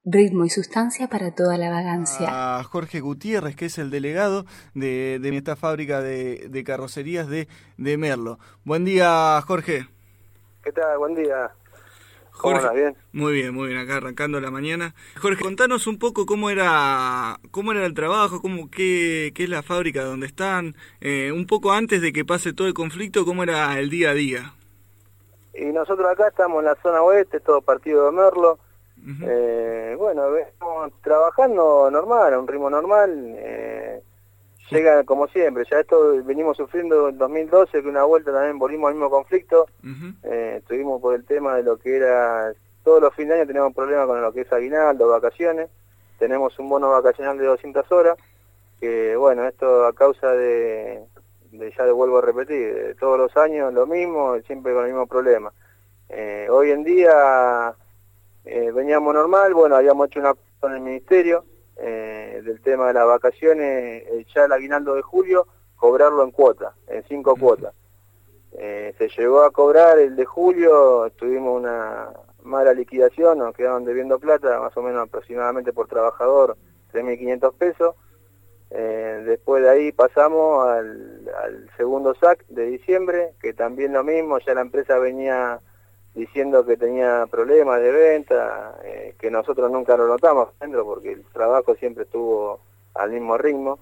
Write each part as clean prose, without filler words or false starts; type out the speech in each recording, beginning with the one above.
Ritmo y sustancia para toda la vagancia. A Jorge Gutiérrez, que es el delegado de esta fábrica de carrocerías de Merlo. Buen día, Jorge. ¿Qué tal? Buen día. ¿Cómo Jorge, andas? ¿Bien? muy bien, acá arrancando la mañana. Jorge, contanos un poco cómo era el trabajo, qué es la fábrica donde están, un poco antes de que pase todo el conflicto, cómo era el día a día. Y nosotros acá estamos en la zona oeste, todo partido de Merlo. Bueno, estamos trabajando normal, a un ritmo normal. Llega como siempre, ya esto venimos sufriendo en 2012, que una vuelta también volvimos al mismo conflicto. Estuvimos por el tema de lo que era, todos los fines de año tenemos problemas con lo que es aguinaldo, vacaciones. Tenemos un bono vacacional de 200 horas, que bueno, esto a causa ya le vuelvo a repetir, de todos los años lo mismo, siempre con el mismo problema. Hoy en día veníamos normal, bueno, habíamos hecho una con el ministerio del tema de las vacaciones, ya el aguinaldo de julio, cobrarlo en cuotas, en 5 cuotas. Se llegó a cobrar el de julio, tuvimos una mala liquidación, nos quedaron debiendo plata, más o menos aproximadamente por trabajador, 3.500 pesos. Después de ahí pasamos al segundo SAC de diciembre, que también lo mismo, ya la empresa venía diciendo que tenía problemas de venta, que nosotros nunca lo notamos dentro porque el trabajo siempre estuvo al mismo ritmo.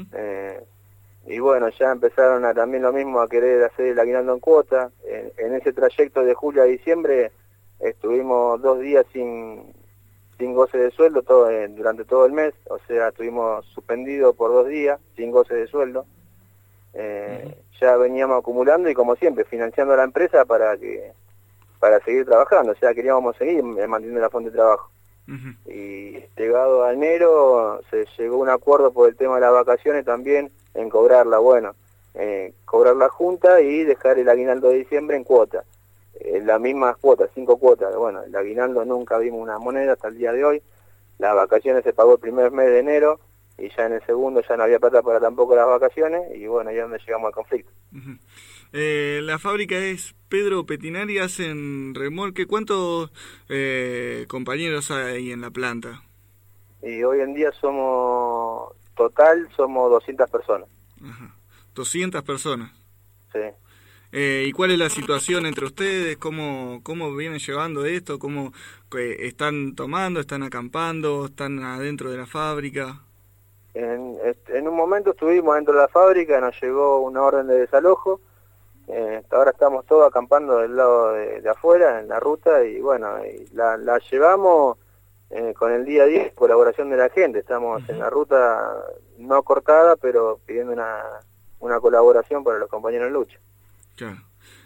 Y bueno, ya empezaron también lo mismo a querer hacer el aguinaldo en cuota. En ese trayecto de julio a diciembre estuvimos 2 días sin goce de sueldo durante todo el mes, o sea, estuvimos suspendidos por 2 días sin goce de sueldo. Ya veníamos acumulando y como siempre, financiando a la empresa para seguir trabajando, o sea, queríamos seguir manteniendo la fuente de trabajo. Y llegado a enero se llegó a un acuerdo por el tema de las vacaciones también en cobrarla, cobrar la junta y dejar el aguinaldo de diciembre en cuota. Las mismas cuotas, 5 cuotas. Bueno, el aguinaldo nunca vimos una moneda hasta el día de hoy. Las vacaciones se pagó el primer mes de enero y ya en el segundo ya no había plata para tampoco las vacaciones y bueno, ahí es donde llegamos al conflicto. La fábrica es Pedro Petinari, hacen remolque. ¿Cuántos compañeros hay en la planta? Y hoy en día somos 200 personas. 200 personas. Sí. ¿Y cuál es la situación entre ustedes? ¿Cómo vienen llevando esto? ¿Cómo están tomando? ¿Están acampando? ¿Están adentro de la fábrica? En un momento estuvimos dentro de la fábrica, nos llegó una orden de desalojo. Ahora estamos todos acampando del lado de afuera, en la ruta, y bueno, la llevamos con el día a día, colaboración de la gente. Estamos en la ruta no cortada, pero pidiendo una colaboración para los compañeros en lucha. Claro.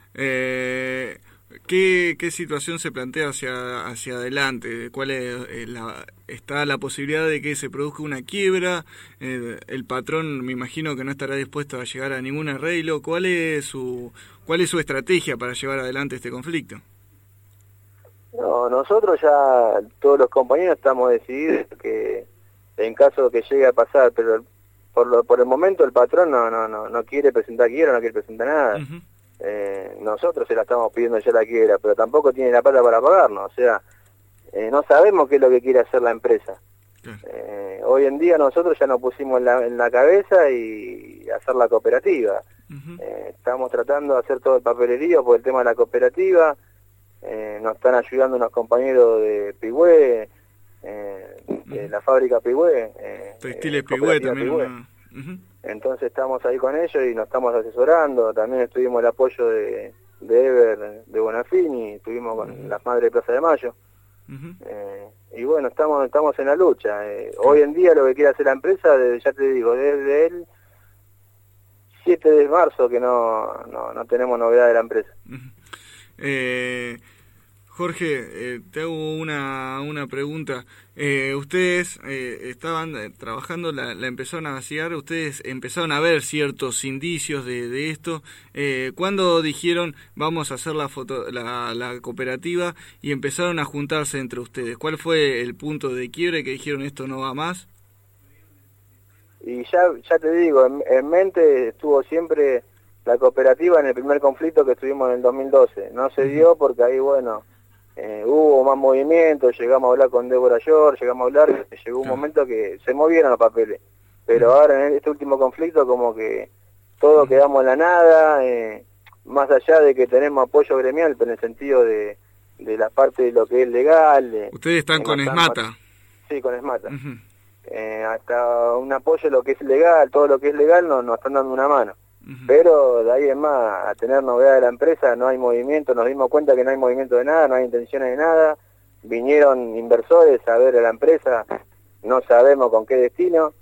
¿Qué situación se plantea hacia adelante? ¿Cuál está la posibilidad de que se produzca una quiebra? El patrón me imagino que no estará dispuesto a llegar a ningún arreglo. ¿Cuál es su estrategia para llevar adelante este conflicto? No, nosotros ya todos los compañeros estamos decididos que en caso de que llegue a pasar, pero por el momento el patrón no quiere presentar quiebra, no quiere presentar nada. Nosotros se la estamos pidiendo ya la quiebra, pero tampoco tiene la plata para pagarnos, o sea, no sabemos qué es lo que quiere hacer la empresa. Hoy en día nosotros ya nos pusimos en la cabeza y hacer la cooperativa. Estamos tratando de hacer todo el papelerío por el tema de la cooperativa. Nos están ayudando unos compañeros de Pigüé, de la fábrica Pigüé. Textiles Pigüé también. Entonces estamos ahí con ellos y nos estamos asesorando. También estuvimos el apoyo de Ever, de Bonafini, estuvimos con las Madres de Plaza de Mayo. Y bueno, estamos en la lucha. Hoy en día lo que quiere hacer la empresa, ya te digo, desde el 7 de marzo que no tenemos novedad de la empresa. Jorge, te hago una pregunta. Ustedes estaban trabajando, la empezaron a vaciar, ustedes empezaron a ver ciertos indicios de esto. ¿Cuándo dijeron vamos a hacer la cooperativa y empezaron a juntarse entre ustedes? ¿Cuál fue el punto de quiebre que dijeron esto no va más? Y ya te digo, en mente estuvo siempre la cooperativa en el primer conflicto que estuvimos en el 2012. No se dio porque ahí, bueno, hubo más movimiento, llegamos a hablar con Débora York, llegamos a hablar, llegó un momento que se movieron los papeles, pero ahora en este último conflicto como que todo quedamos en la nada, más allá de que tenemos apoyo gremial, pero en el sentido de la parte de lo que es legal. Ustedes están con ESMATA. Sí, con ESMATA. Hasta un apoyo en lo que es legal, todo lo que es legal nos están dando una mano. Pero de ahí en más, a tener novedad de la empresa, no hay movimiento, nos dimos cuenta que no hay movimiento de nada, no hay intenciones de nada. Vinieron inversores a ver a la empresa, no sabemos con qué destino.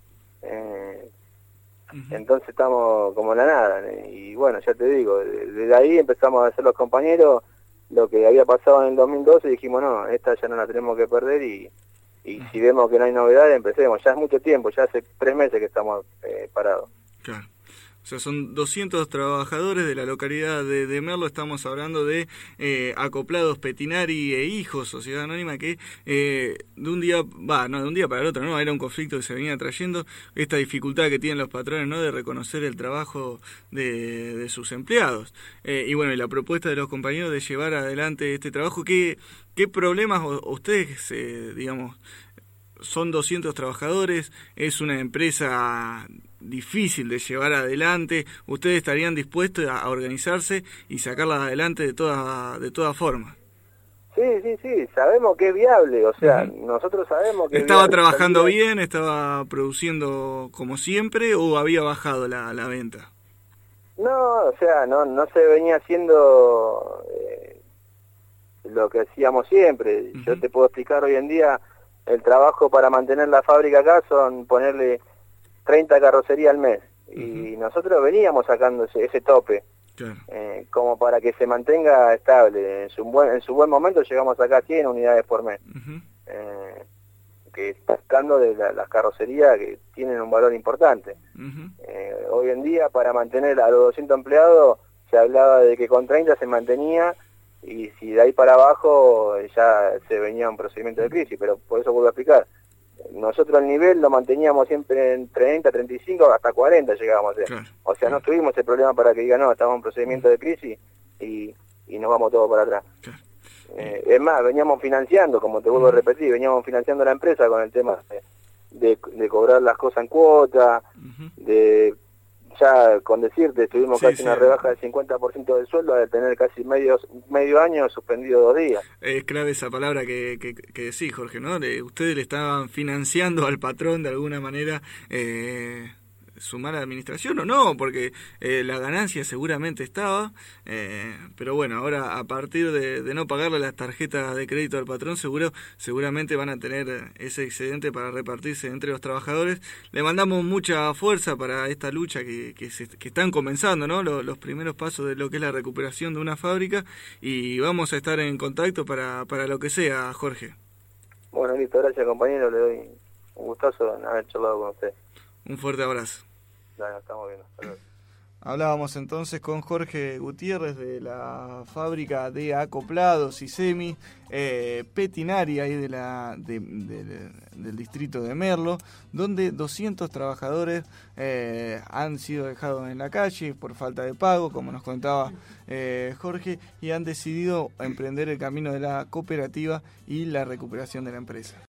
Entonces estamos como en la nada. Y bueno, ya te digo, desde ahí empezamos a hacer los compañeros lo que había pasado en el 2012 y dijimos, no, esta ya no la tenemos que perder y si vemos que no hay novedades, empecemos. Ya es mucho tiempo, ya hace 3 meses que estamos parados. Claro. O sea, son 200 trabajadores de la localidad de Merlo. Estamos hablando de Acoplados Petinari e Hijos, sociedad anónima que de un día para el otro, no, era un conflicto que se venía trayendo, esta dificultad que tienen los patrones, ¿no?, de reconocer el trabajo de sus empleados. Y bueno, y la propuesta de los compañeros de llevar adelante este trabajo. ¿Qué problemas ustedes, digamos, son 200 trabajadores, es una empresa difícil de llevar adelante, ustedes estarían dispuestos a organizarse y sacarla adelante de todas formas? Sí, sabemos que es viable, o sea, nosotros sabemos que ¿Estaba es viable, trabajando bien, estaba produciendo como siempre o había bajado la venta? No, o sea, no se venía haciendo lo que hacíamos siempre. Yo te puedo explicar hoy en día, el trabajo para mantener la fábrica acá son ponerle 30 carrocerías al mes. Y nosotros veníamos sacando ese tope, claro, como para que se mantenga estable. En su buen momento llegamos a sacar 100 unidades por mes. Que está hablando de las carrocerías que tienen un valor importante. Hoy en día, para mantener a los 200 empleados, se hablaba de que con 30 se mantenía, y si de ahí para abajo ya se venía un procedimiento de crisis, pero por eso vuelvo a explicar. Nosotros el nivel lo manteníamos siempre en 30, 35, hasta 40 llegábamos a ser. Claro. O sea, no tuvimos el problema para que digan, no, estamos en procedimiento de crisis y nos vamos todos para atrás. Claro. Es más, veníamos financiando, como te vuelvo a repetir, veníamos financiando la empresa con el tema de cobrar las cosas en cuota, ya con decirte, tuvimos casi una rebaja del 50% del sueldo, de tener casi medio año suspendido 2 días. Es clave esa palabra que decís, Jorge, ¿no? Ustedes le estaban financiando al patrón de alguna manera su mala administración o no, porque la ganancia seguramente estaba, pero bueno, ahora a partir de no pagarle las tarjetas de crédito al patrón, seguramente van a tener ese excedente para repartirse entre los trabajadores. Le mandamos mucha fuerza para esta lucha que están comenzando, ¿no? Los primeros pasos de lo que es la recuperación de una fábrica, y vamos a estar en contacto para lo que sea, Jorge. Bueno, listo, gracias compañero, le doy un gustazo en haber charlado con usted. Un fuerte abrazo. Bueno, estamos viendo. Hasta luego. Hablábamos entonces con Jorge Gutiérrez de la fábrica de acoplados y semi Petinari ahí del distrito de Merlo, donde 200 trabajadores han sido dejados en la calle por falta de pago, como nos contaba Jorge, y han decidido emprender el camino de la cooperativa y la recuperación de la empresa.